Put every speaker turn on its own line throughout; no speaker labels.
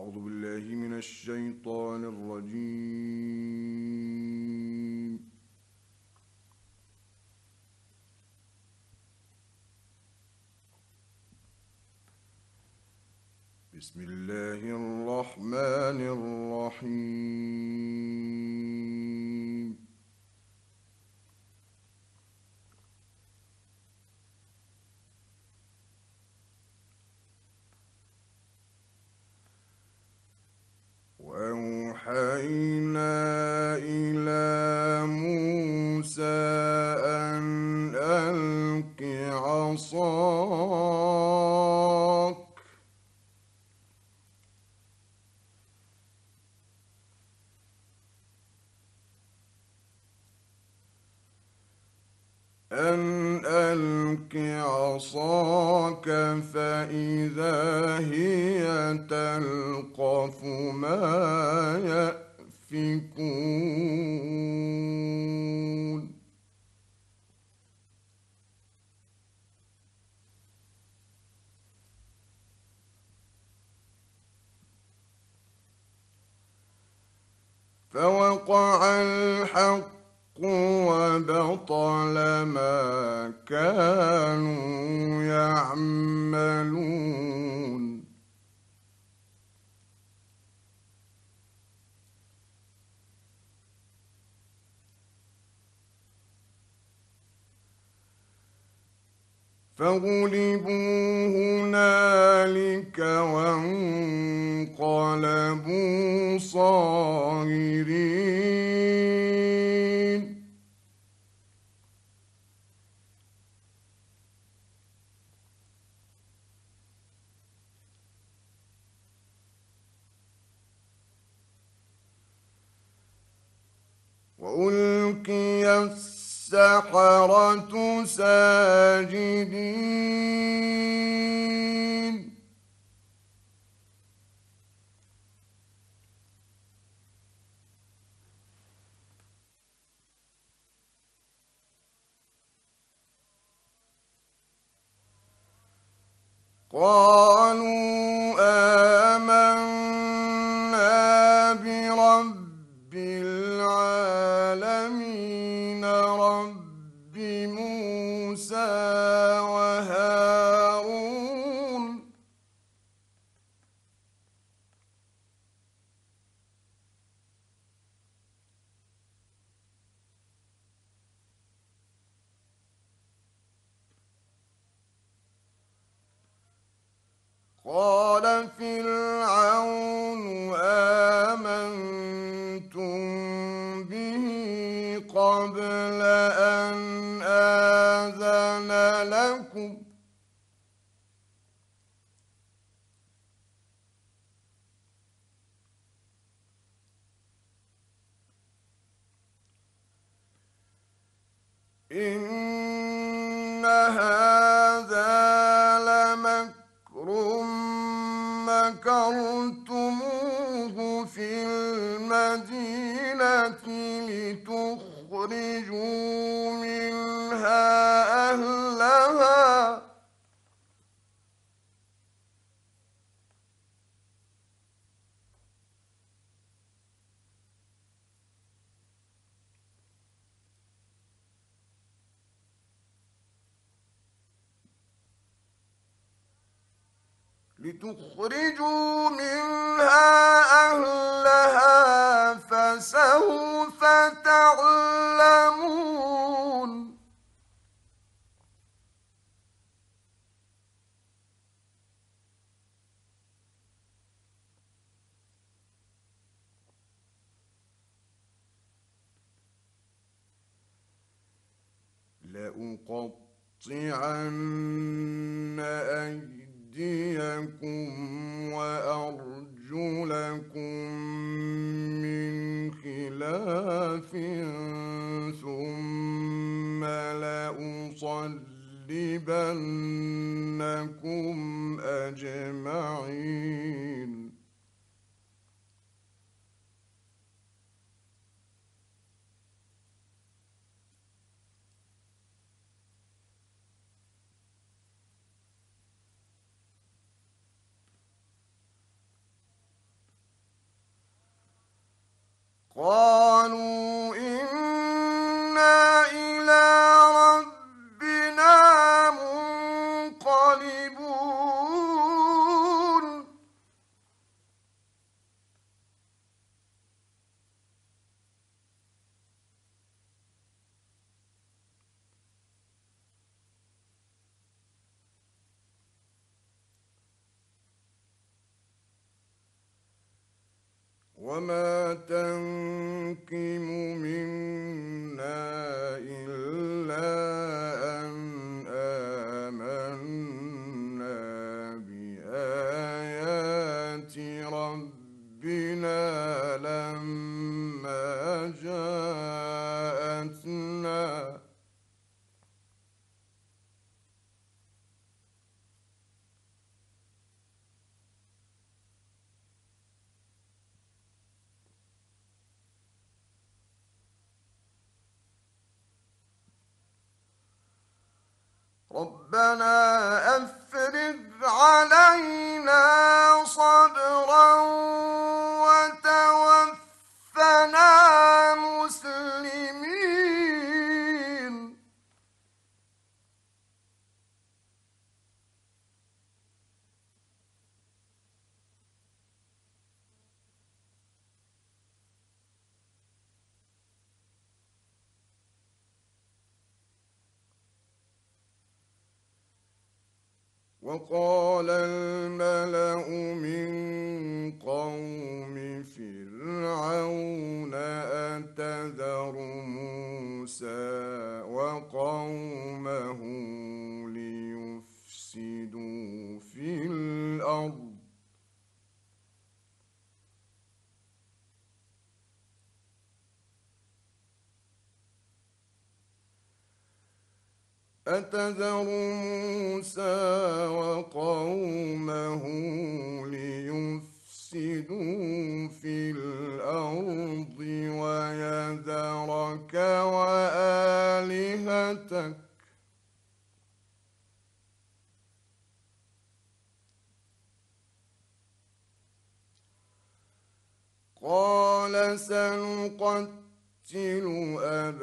أعوذ بالله من الشيطان الرجيم. بسم الله الرحمن الرحيم. وأوحينا إلى موسى أن ألق عصاك فإذا هي تلقف ما يأفكون فوقع الحق وبطل ما كانوا يعملون فغلبوا هنالك وانقلبوا صاغرين وألقي السحرة ساجدين قالوا آمنا برب العالمين رب موسى وهارون قال فرعون آمنتم به قبل أن آذن لكم إن هذا لمكر مكرتموه في المدينة لتخرجوا منها أهلها فسوف تعلمون لأقطعن أيديكم وأرجلكم من خلاف ثم لأصلبنكم أجمعين قالوا إنا إلى ربنا منقلبون وما تنقم منا إلا أن آمنا بآيات ربنا لما جاءتنا ربنا أفرغ علينا صبرا وتوفنا مسلمين وقال الملأ من قوم فرعون أتذر موسى وقومه ليفسدوا في الأرض أتذر موسى وقومه ليفسدوا في الأرض ويذرك وآلهتك قال سنقتل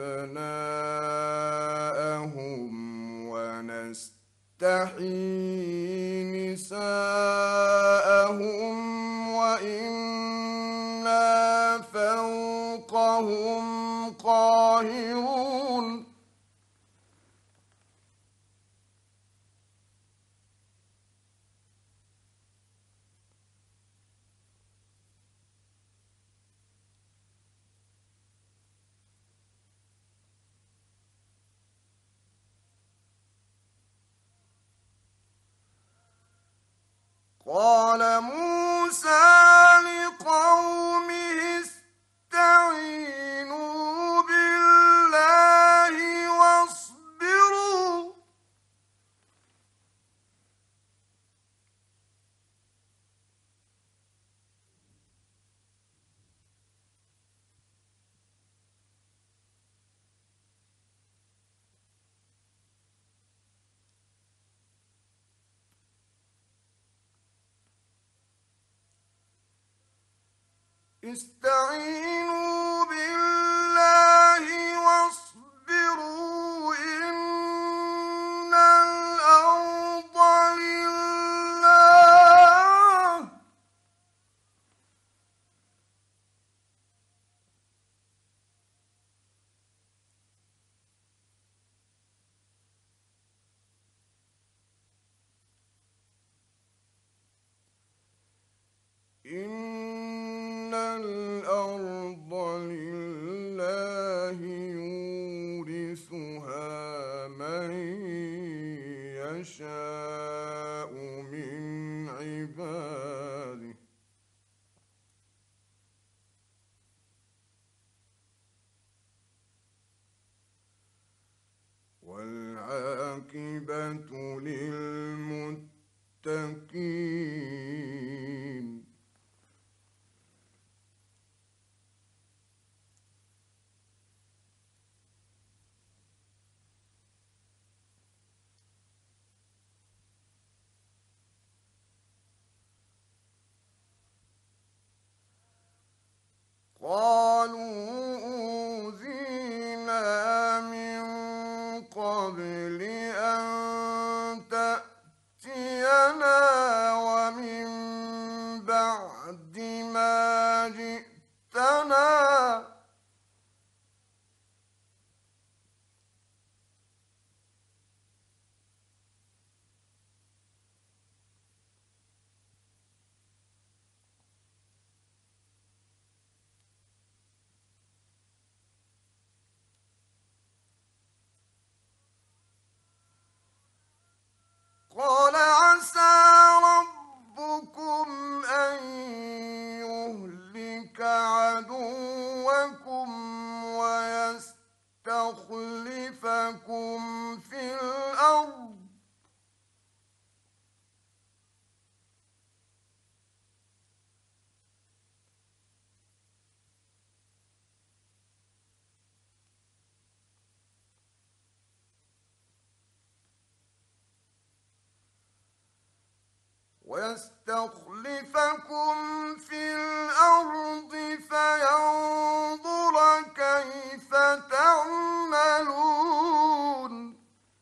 أبناءهم ونستحيي نساءهم وإنا فوقهم قاهرون قال موسى لقومه استعينوا بالله واصبروا استعينوا بالله واصبروا إن الأرض لله إن الأرض لله يورثها من يشاء من عباده والعاقبة للمتقين بعد ما جئتنا قال عسى ربكم أن يهلك عدوكم ويستخلفكم في الأرض فينظر كيف تعملون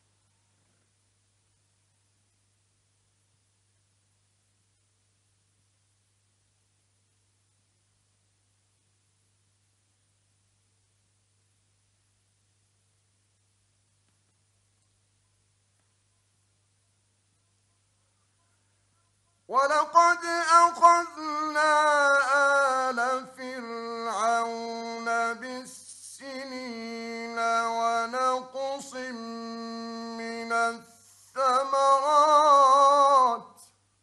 ولقد أخذنا آل فرعون بالسنين ونقص من الثمرات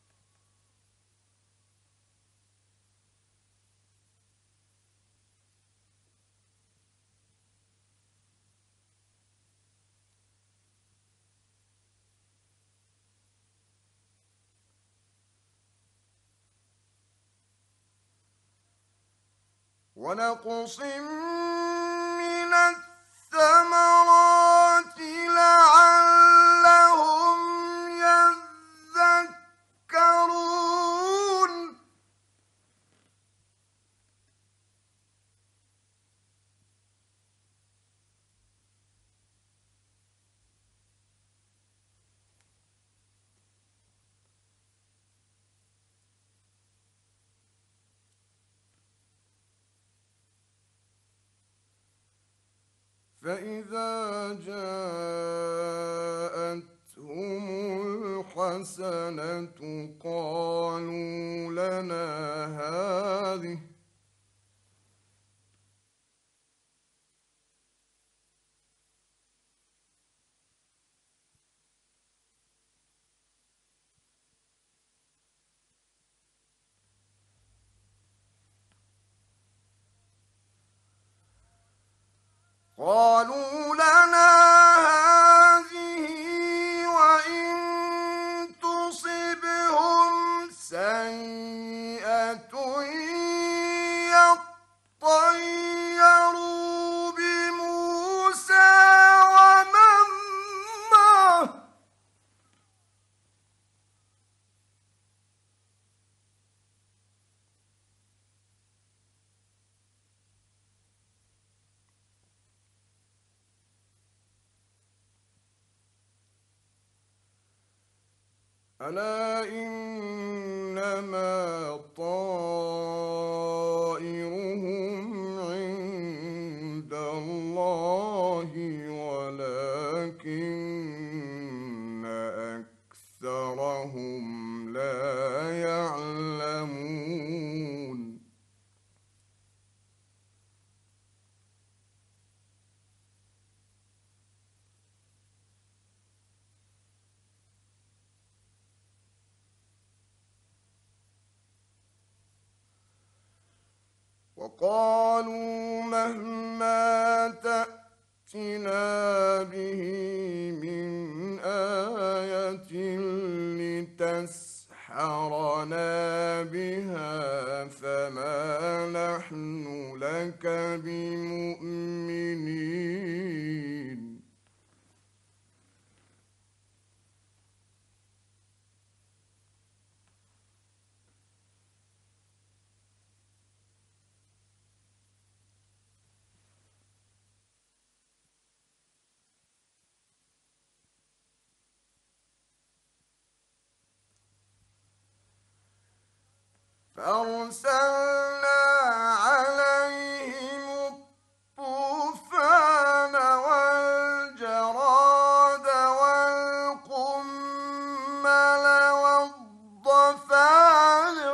لعلهم يذكرون فإذا جاءتهم الحسنة قالوا لنا هذه قالوا لنا هذه وإن تصبهم سيئة يطيروا بموسى ومن معه ألا إنما طائرهم عند الله ولكن أكثرهم لا يعلمون وقالوا مهما تأتنا به من آية لتسحرنا بها فما نحن لك بمؤمنين فأرسلنا عليهم الطوفان والجراد والقمل والضفادع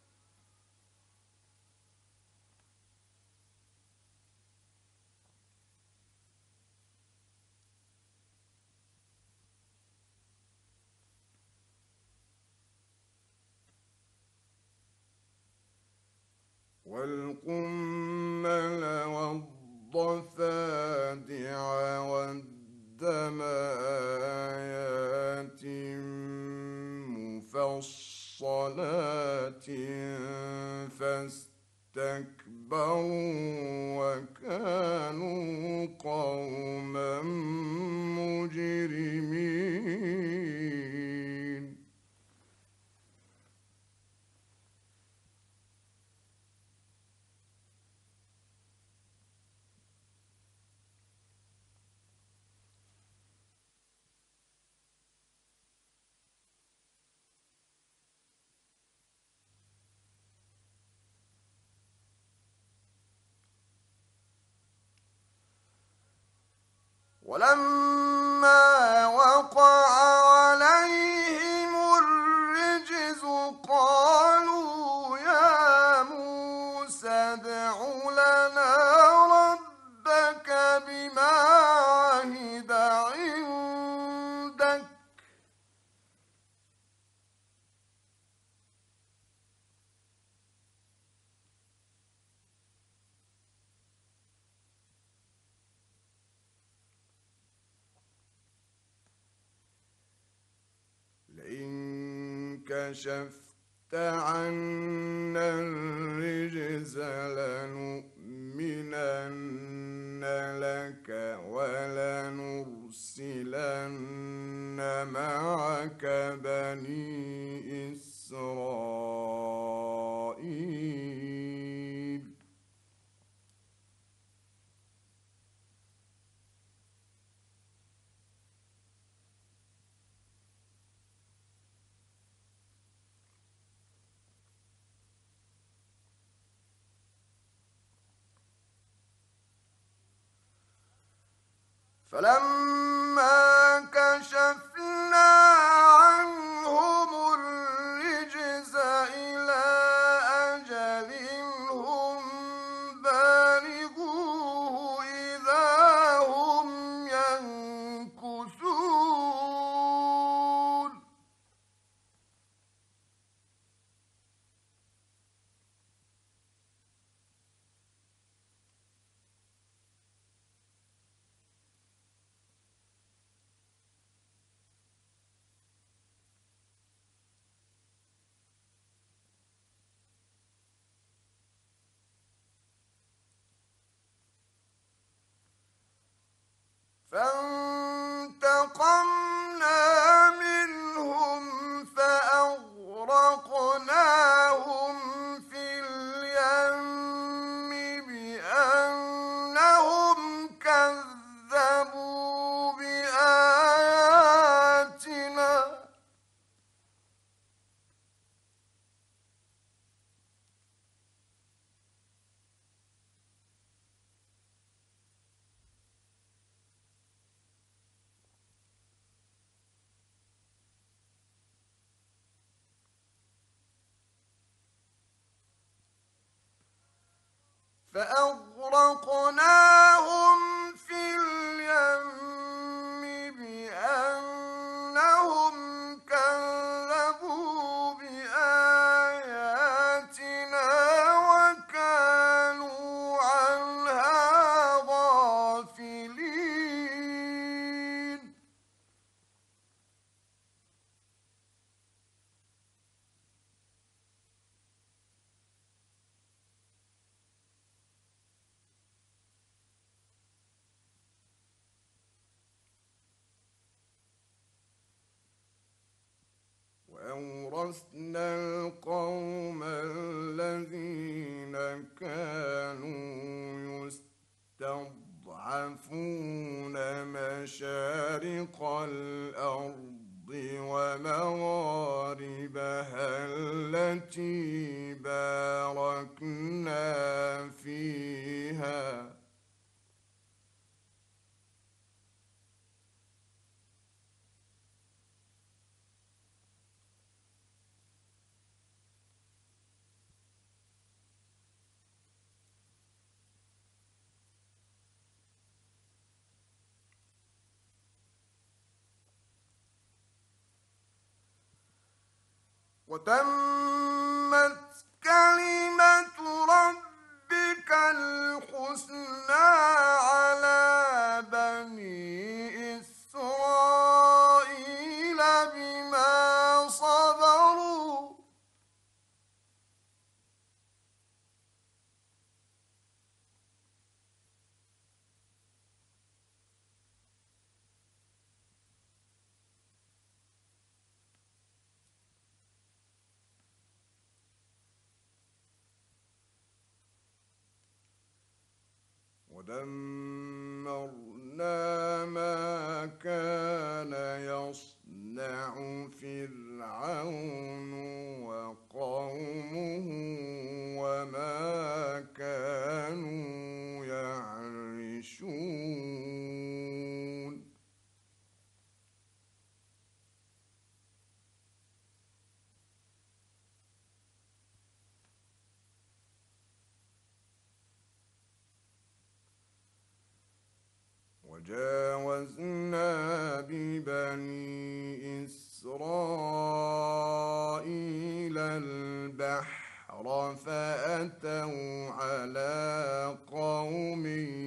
والدم آيات مفصلات فاستكبروا وكانوا قوما مجرمين. ولما وقع عليهم الرجز قالوا يا موسى ادع لنا ربك بما عهد عندك لئن كشفت عنا الرجز لنؤمنن لك ولنرسلن معك بني إسرائيل. فلما كشفنا عنهم الرجز إلى أجل هم بالغوه إذا هم ينكثون. فانتقمنا منهم فأغرقناهم في اليم بأنهم كذبوا بآياتنا فأغرقناهم في اليم بأنهم كذبوا بآياتنا وكانوا عنها غافلين. وأورثنا القوم الذين كانوا يستضعفون مشارق الأرض ومغاربها التي باركنا فيها وتمت كلمة ربك الحسنى على بني إسرائيل بما صبروا ودمرنا ما كان يصنع فرعون وقومه وما كانوا يعرشون وجاوزنا ببني إسرائيل البحر فأتوا على قوم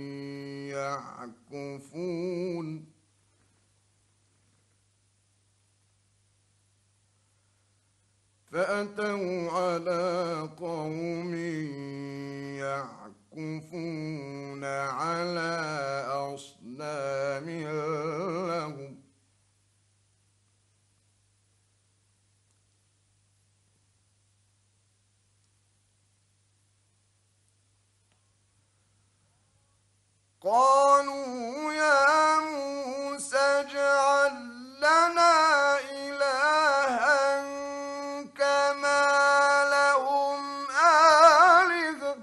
يعكفون يعكفون على أصنام لهم قالوا يا موسى اجعل لنا إلها كما لهم آلهة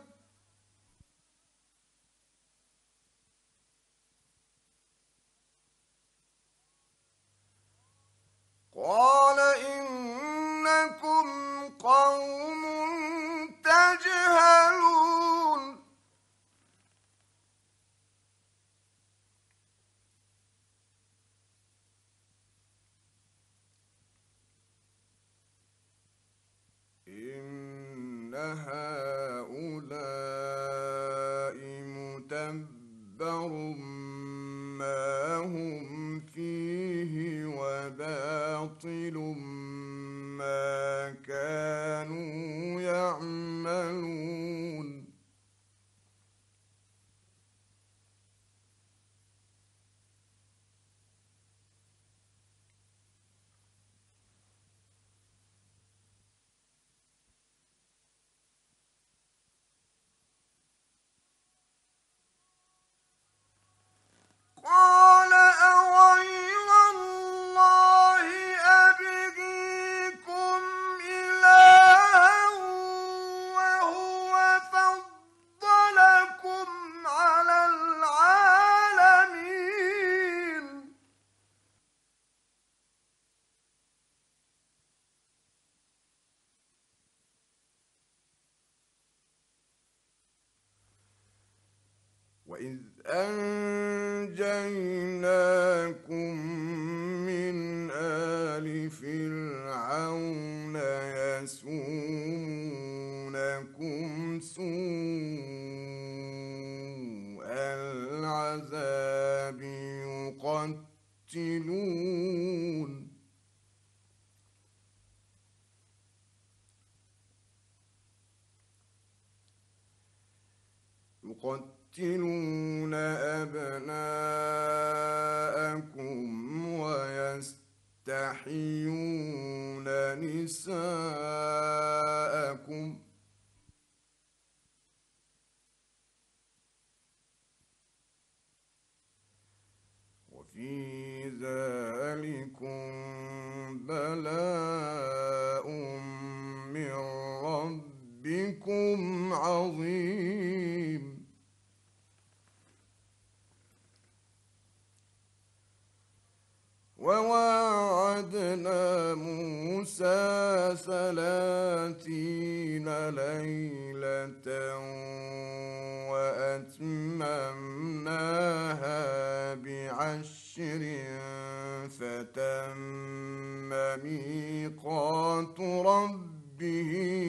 قال إنكم قوم تجهلون إن هؤلاء متبر ما هم فيه وباطل ما كانوا يعملون قال أغير الله أبغيكم إلها وهو فضلكم على العالمين وإذ أنجيناكم من آل فرعون يسومونكم سوء العذاب يقتلون أبناءكم ويستحيون نساءكم وفي ذلكم ربكم عظيم. وواعدنا موسى 30 ليلة وأتممناها ب10 فتم ميقات ربه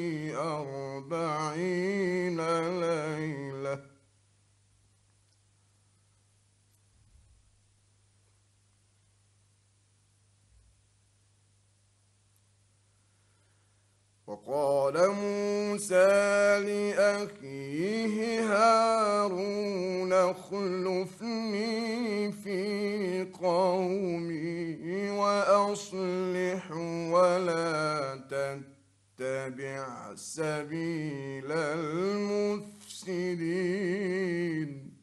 40 ليلة. وقال موسى لأخيه هارون اخلفني في قومي وأصلح ولا تتبع سبيل المفسدين.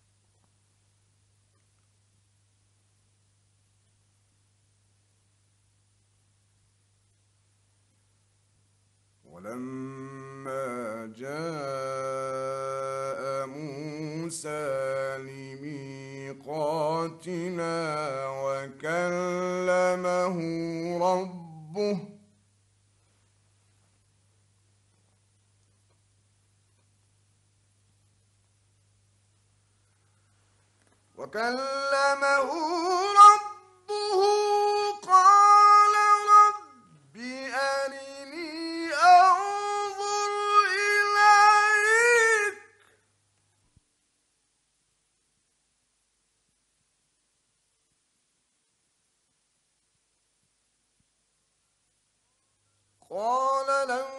ولما جاء موسى لميقاتنا وكلمه ربه قال رب أرني أنظر إليك. قال لن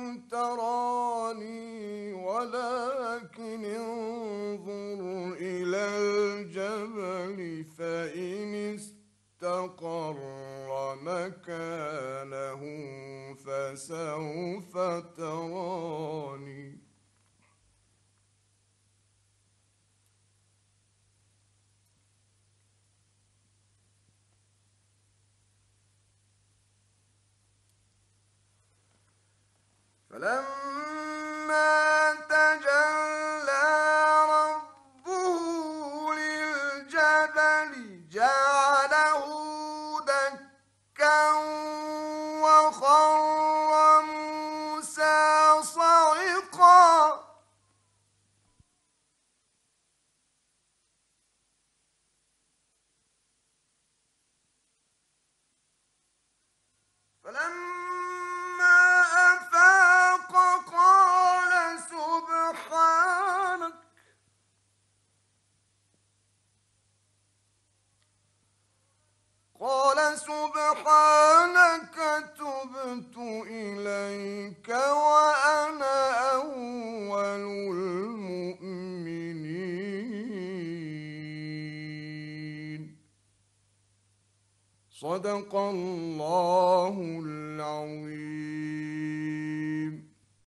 تراني ولكن انظر إلى الجبل فإن استقر مكانه فسوف تراني. فلما تجلى ربه للجبل جعله دكا وخر موسى صعقا. فلما أفاق قال سبحانك تبت إليك وأنا أول المؤمنين. صدق الله العظيم.